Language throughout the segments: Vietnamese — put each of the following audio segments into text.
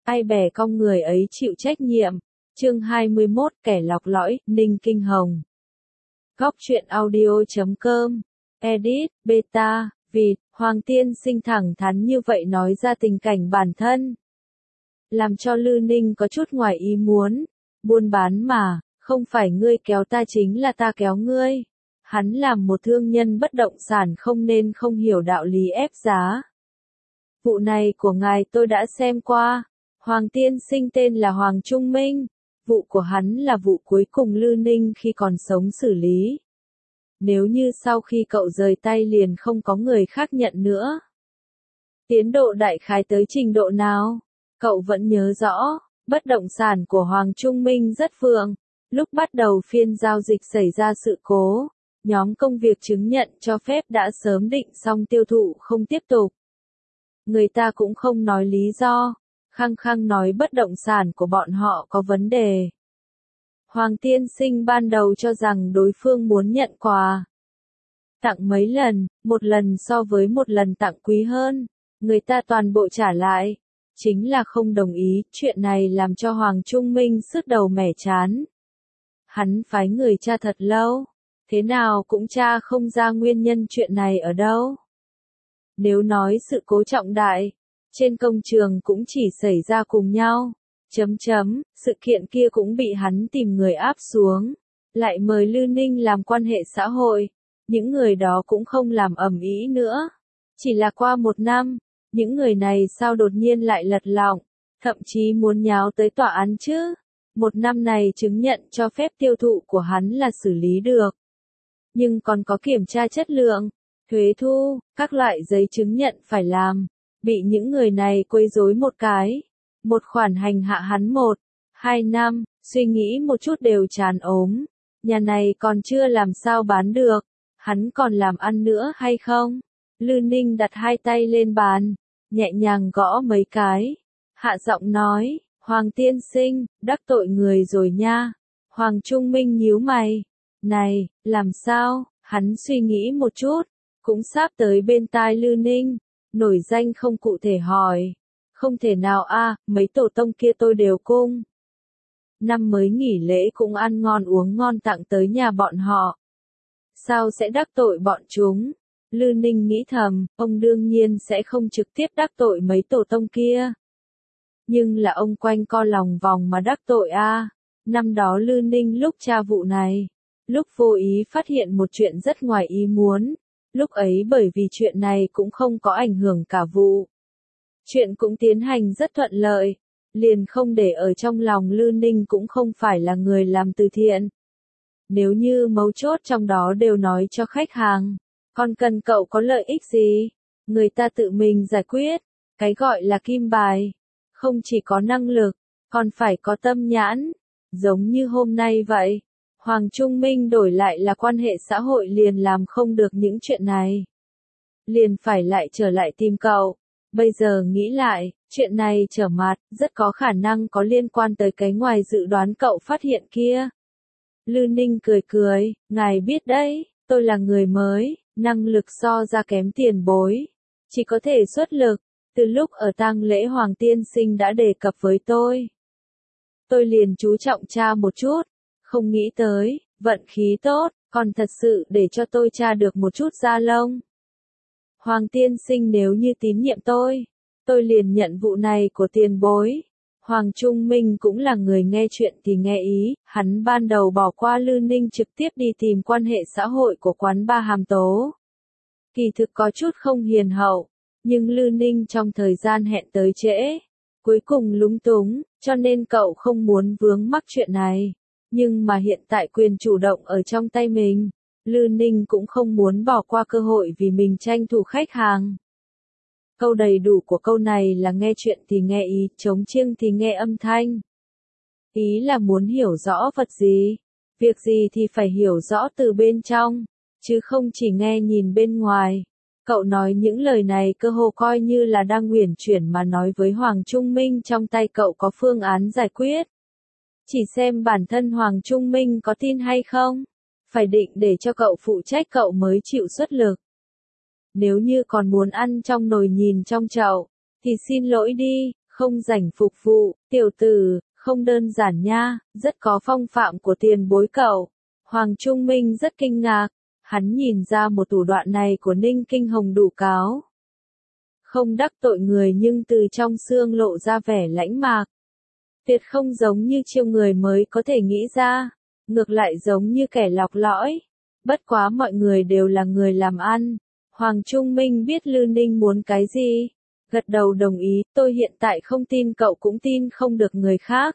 ai bè cong người ấy chịu trách nhiệm. Chương 21, kẻ lọc lõi, Ninh Kinh Hồng. Góc truyện audio.com. Edit, Beta, Vịt, Hoàng Tiên Sinh thẳng thắn như vậy nói ra tình cảnh bản thân. Làm cho Lư Ninh có chút ngoài ý muốn. Buôn bán mà, không phải ngươi kéo ta chính là ta kéo ngươi. Hắn làm một thương nhân bất động sản không nên không hiểu đạo lý ép giá. Vụ này của ngài tôi đã xem qua. Hoàng Tiên Sinh tên là Hoàng Trung Minh. Vụ của hắn là vụ cuối cùng Lư Ninh khi còn sống xử lý. Nếu như sau khi cậu rời tay liền không có người khác nhận nữa. Tiến độ đại khái tới trình độ nào? Cậu vẫn nhớ rõ, bất động sản của Hoàng Trung Minh rất vượng. Lúc bắt đầu phiên giao dịch xảy ra sự cố, nhóm công việc chứng nhận cho phép đã sớm định xong tiêu thụ không tiếp tục. Người ta cũng không nói lý do, khăng khăng nói bất động sản của bọn họ có vấn đề. Hoàng Tiên Sinh ban đầu cho rằng đối phương muốn nhận quà. Tặng mấy lần, một lần so với một lần tặng quý hơn, người ta toàn bộ trả lại. Chính là không đồng ý, chuyện này làm cho Hoàng Trung Minh sứt đầu mẻ chán. Hắn phái người tra thật lâu, thế nào cũng tra không ra nguyên nhân chuyện này ở đâu. Nếu nói sự cố trọng đại, trên công trường cũng chỉ xảy ra cùng nhau. Sự kiện kia cũng bị hắn tìm người áp xuống, lại mời Lư Ninh làm quan hệ xã hội. Những người đó cũng không làm ầm ĩ nữa. Chỉ là qua một năm, những người này sao đột nhiên lại lật lọng, thậm chí muốn nháo tới tòa án chứ. Một năm này chứng nhận cho phép tiêu thụ của hắn là xử lý được. Nhưng còn có kiểm tra chất lượng, thuế thu, các loại giấy chứng nhận phải làm. Bị những người này quấy rối một cái. Một khoản hành hạ hắn 1-2 năm, suy nghĩ một chút đều chán ốm. Nhà này còn chưa làm sao bán được. Hắn còn làm ăn nữa hay không? Lư Ninh đặt hai tay lên bàn, nhẹ nhàng gõ mấy cái. Hạ giọng nói, Hoàng Tiên Sinh, đắc tội người rồi nha. Hoàng Trung Minh nhíu mày. Này, làm sao? Hắn suy nghĩ một chút, cũng sắp tới bên tai Lư Ninh. Nổi danh không cụ thể hỏi. Không thể nào a, mấy tổ tông kia tôi đều cung. Năm mới nghỉ lễ cũng ăn ngon uống ngon tặng tới nhà bọn họ. Sao sẽ đắc tội bọn chúng? Lư Ninh nghĩ thầm, ông đương nhiên sẽ không trực tiếp đắc tội mấy tổ tông kia. Nhưng là ông quanh co lòng vòng mà đắc tội a. Năm đó Lư Ninh lúc tra vụ này, lúc vô ý phát hiện một chuyện rất ngoài ý muốn. Lúc ấy bởi vì chuyện này cũng không có ảnh hưởng cả vụ. Chuyện cũng tiến hành rất thuận lợi, liền không để ở trong lòng. Lư Ninh cũng không phải là người làm từ thiện. Nếu như mấu chốt trong đó đều nói cho khách hàng, còn cần cậu có lợi ích gì? Người ta tự mình giải quyết. Cái gọi là kim bài, không chỉ có năng lực, còn phải có tâm nhãn. Giống như hôm nay vậy, Hoàng Trung Minh đổi lại là quan hệ xã hội liền làm không được những chuyện này. Liền phải lại trở lại tìm cậu. Bây giờ nghĩ lại, chuyện này trở mặt, rất có khả năng có liên quan tới cái ngoài dự đoán cậu phát hiện kia. Lư Ninh cười cười, ngài biết đấy, tôi là người mới, năng lực so ra kém tiền bối. Chỉ có thể xuất lực, từ lúc ở tang lễ Hoàng Tiên Sinh đã đề cập với tôi. Tôi liền chú trọng tra một chút, không nghĩ tới, vận khí tốt, còn thật sự để cho tôi tra được một chút da lông. Hoàng Tiên Sinh nếu như tín nhiệm tôi liền nhận vụ này của tiền bối. Hoàng Trung Minh cũng là người nghe chuyện thì nghe ý, hắn ban đầu bỏ qua Lư Ninh trực tiếp đi tìm quan hệ xã hội của quán ba Hàm Tố. Kỳ thực có chút không hiền hậu, nhưng Lư Ninh trong thời gian hẹn tới trễ, cuối cùng lúng túng, cho nên cậu không muốn vướng mắc chuyện này. Nhưng mà hiện tại quyền chủ động ở trong tay mình, Lư Ninh cũng không muốn bỏ qua cơ hội vì mình tranh thủ khách hàng. Câu đầy đủ của câu này là nghe chuyện thì nghe ý, trống chiêng thì nghe âm thanh. Ý là muốn hiểu rõ vật gì, việc gì thì phải hiểu rõ từ bên trong, chứ không chỉ nghe nhìn bên ngoài. Cậu nói những lời này cơ hồ coi như là đang uyển chuyển mà nói với Hoàng Trung Minh, trong tay cậu có phương án giải quyết. Chỉ xem bản thân Hoàng Trung Minh có tin hay không, phải định để cho cậu phụ trách cậu mới chịu xuất lực. Nếu như còn muốn ăn trong nồi nhìn trong chậu, thì xin lỗi đi, không rảnh phục vụ, tiểu tử, không đơn giản nha, rất có phong phạm của tiền bối cậu. Hoàng Trung Minh rất kinh ngạc, hắn nhìn ra một thủ đoạn này của Ninh Kinh Hồng đủ cáo. Không đắc tội người nhưng từ trong xương lộ ra vẻ lãnh mạc. Tuyệt không giống như chiêu người mới có thể nghĩ ra, ngược lại giống như kẻ lọc lõi. Bất quá mọi người đều là người làm ăn. Hoàng Trung Minh biết Lư Ninh muốn cái gì. Gật đầu đồng ý, tôi hiện tại không tin cậu cũng tin không được người khác.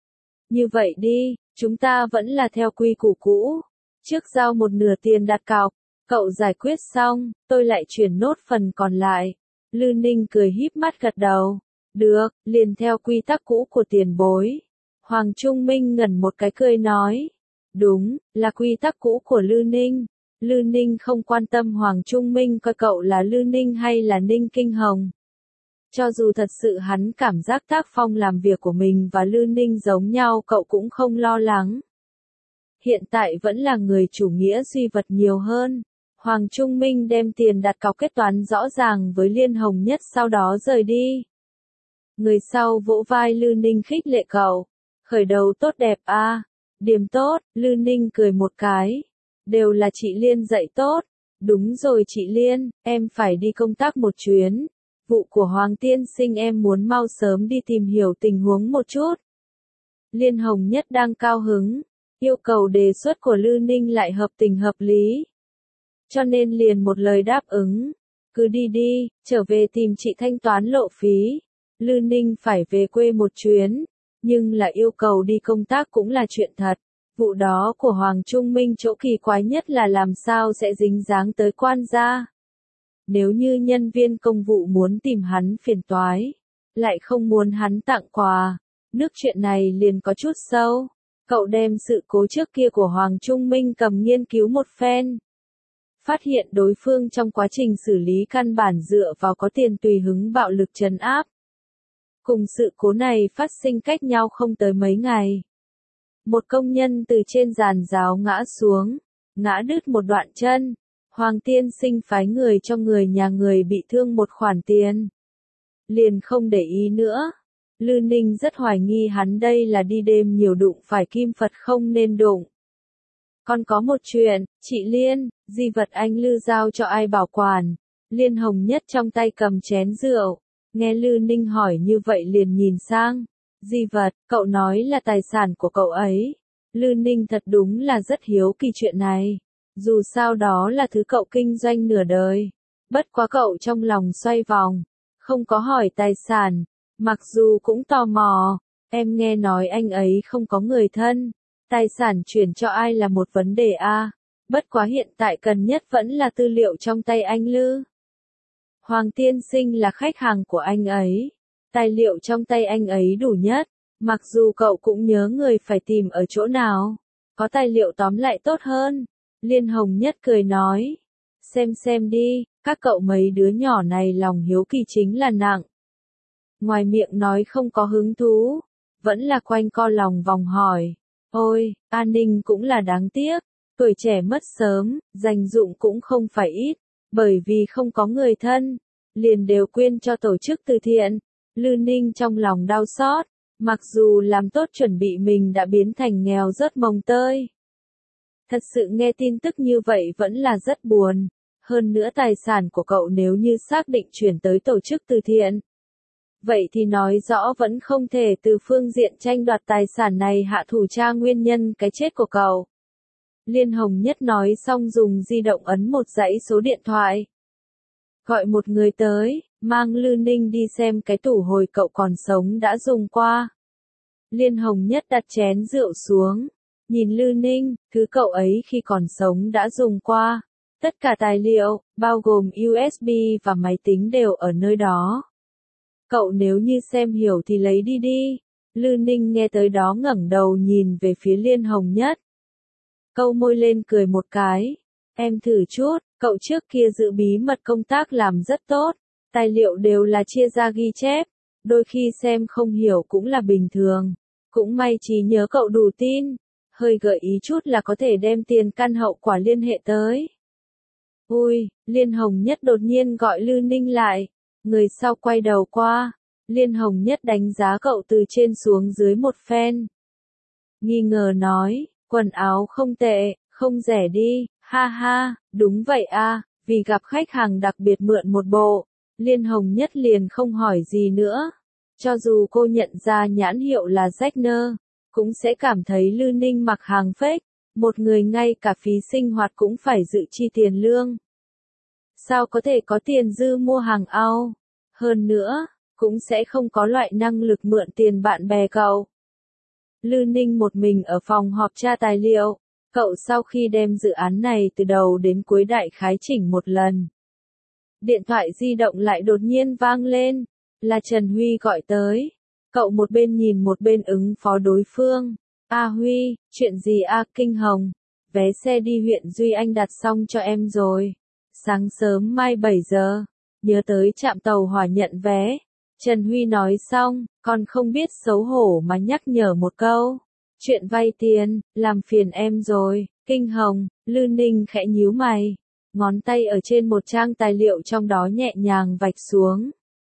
Như vậy đi, chúng ta vẫn là theo quy củ cũ. Trước giao một nửa tiền đặt cọc, cậu giải quyết xong, tôi lại chuyển nốt phần còn lại. Lư Ninh cười híp mắt gật đầu. Được, liền theo quy tắc cũ của tiền bối. Hoàng Trung Minh ngẩn một cái cười nói. Đúng, là quy tắc cũ của Lư Ninh. Lư Ninh không quan tâm Hoàng Trung Minh coi cậu là Lư Ninh hay là Ninh Kinh Hồng. Cho dù thật sự hắn cảm giác tác phong làm việc của mình và Lư Ninh giống nhau cậu cũng không lo lắng. Hiện tại vẫn là người chủ nghĩa duy vật nhiều hơn. Hoàng Trung Minh đem tiền đặt cọc kết toán rõ ràng với Liên Hồng Nhất sau đó rời đi. Người sau vỗ vai Lư Ninh khích lệ cậu. Khởi đầu tốt đẹp à, điểm tốt, Lư Ninh cười một cái. Đều là chị Liên dạy tốt. Đúng rồi chị Liên, em phải đi công tác một chuyến. Vụ của Hoàng tiên sinh em muốn mau sớm đi tìm hiểu tình huống một chút. Liên Hồng Nhất đang cao hứng, yêu cầu đề xuất của Lư Ninh lại hợp tình hợp lý. Cho nên liền một lời đáp ứng. Cứ đi đi, trở về tìm chị thanh toán lộ phí. Lư Ninh phải về quê một chuyến, nhưng là yêu cầu đi công tác cũng là chuyện thật. Vụ đó của Hoàng Trung Minh chỗ kỳ quái nhất là làm sao sẽ dính dáng tới quan gia. Nếu như nhân viên công vụ muốn tìm hắn phiền toái, lại không muốn hắn tặng quà, nước chuyện này liền có chút sâu. Cậu đem sự cố trước kia của Hoàng Trung Minh cầm nghiên cứu một phen. Phát hiện đối phương trong quá trình xử lý căn bản dựa vào có tiền tùy hứng bạo lực trấn áp. Cùng sự cố này phát sinh cách nhau không tới mấy ngày. Một công nhân từ trên giàn giáo ngã xuống, ngã đứt một đoạn chân. Hoàng tiên sinh phái người cho người nhà người bị thương một khoản tiền. Liền không để ý nữa. Lư Ninh rất hoài nghi hắn đây là đi đêm nhiều đụng phải kim Phật không nên đụng. Còn có một chuyện, chị Liên, di vật anh Lư giao cho ai bảo quản? Liên Hồng Nhất trong tay cầm chén rượu. Nghe Lư Ninh hỏi như vậy liền nhìn sang. Di vật, cậu nói là tài sản của cậu ấy. Lư Ninh thật đúng là rất hiếu kỳ chuyện này. Dù sao đó là thứ cậu kinh doanh nửa đời. Bất quá cậu trong lòng xoay vòng. Không có hỏi tài sản. Mặc dù cũng tò mò. Em nghe nói anh ấy không có người thân. Tài sản chuyển cho ai là một vấn đề a. Bất quá hiện tại cần nhất vẫn là tư liệu trong tay anh Lư. Hoàng tiên sinh là khách hàng của anh ấy. Tài liệu trong tay anh ấy đủ nhất. Mặc dù cậu cũng nhớ người phải tìm ở chỗ nào. Có tài liệu tóm lại tốt hơn. Liên Hồng Nhất cười nói. Xem đi, các cậu mấy đứa nhỏ này lòng hiếu kỳ chính là nặng. Ngoài miệng nói không có hứng thú. Vẫn là quanh co lòng vòng hỏi. Ôi, An Ninh cũng là đáng tiếc. Tuổi trẻ mất sớm, dành dụng cũng không phải ít. Bởi vì không có người thân. Liền đều quyên cho tổ chức từ thiện. Lư Ninh trong lòng đau xót. Mặc dù làm tốt chuẩn bị mình đã biến thành nghèo rớt mồng tơi. Thật sự nghe tin tức như vậy vẫn là rất buồn. Hơn nữa tài sản của cậu nếu như xác định chuyển tới tổ chức từ thiện. Vậy thì nói rõ vẫn không thể từ phương diện tranh đoạt tài sản này hạ thủ tra nguyên nhân cái chết của cậu. Liên Hồng Nhất nói xong dùng di động ấn một dãy số điện thoại. Gọi một người tới, mang Lư Ninh đi xem cái tủ hồi cậu còn sống đã dùng qua. Liên Hồng Nhất đặt chén rượu xuống. Nhìn Lư Ninh, thứ cậu ấy khi còn sống đã dùng qua. Tất cả tài liệu, bao gồm USB và máy tính đều ở nơi đó. Cậu nếu như xem hiểu thì lấy đi đi. Lư Ninh nghe tới đó ngẩng đầu nhìn về phía Liên Hồng Nhất. Câu môi lên cười một cái. Em thử chút, cậu trước kia giữ bí mật công tác làm rất tốt. Tài liệu đều là chia ra ghi chép. Đôi khi xem không hiểu cũng là bình thường. Cũng may trí nhớ cậu đủ tin. Hơi gợi ý chút là có thể đem tiền căn hậu quả liên hệ tới. Ui, Liên Hồng Nhất đột nhiên gọi Lư Ninh lại. Người sau quay đầu qua. Liên Hồng Nhất đánh giá cậu từ trên xuống dưới một phen. Nghi ngờ nói, quần áo không tệ, không rẻ đi, ha ha, đúng vậy a, vì gặp khách hàng đặc biệt mượn một bộ. Liên Hồng Nhất liền không hỏi gì nữa. Cho dù cô nhận ra nhãn hiệu là Zegner, cũng sẽ cảm thấy Lư Ninh mặc hàng fake, một người ngay cả phí sinh hoạt cũng phải dự chi tiền lương. Sao có thể có tiền dư mua hàng ao? Hơn nữa, cũng sẽ không có loại năng lực mượn tiền bạn bè cậu. Lư Ninh một mình ở phòng họp tra tài liệu, cậu sau khi đem dự án này từ đầu đến cuối đại khái chỉnh một lần. Điện thoại di động lại đột nhiên vang lên, là Trần Huy gọi tới. Cậu một bên nhìn một bên ứng phó đối phương. A Huy, chuyện gì a? Kinh Hồng, vé xe đi huyện Duy Anh đặt xong cho em rồi. Sáng sớm mai 7 giờ, nhớ tới trạm tàu hỏa nhận vé. Trần Huy nói xong, còn không biết xấu hổ mà nhắc nhở một câu. Chuyện vay tiền, làm phiền em rồi. Kinh Hồng, Lư Ninh khẽ nhíu mày. Ngón tay ở trên một trang tài liệu trong đó nhẹ nhàng vạch xuống.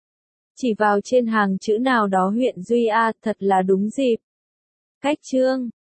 Chỉ vào trên hàng chữ nào đó huyện Duy A, thật là đúng dịp. Cách chương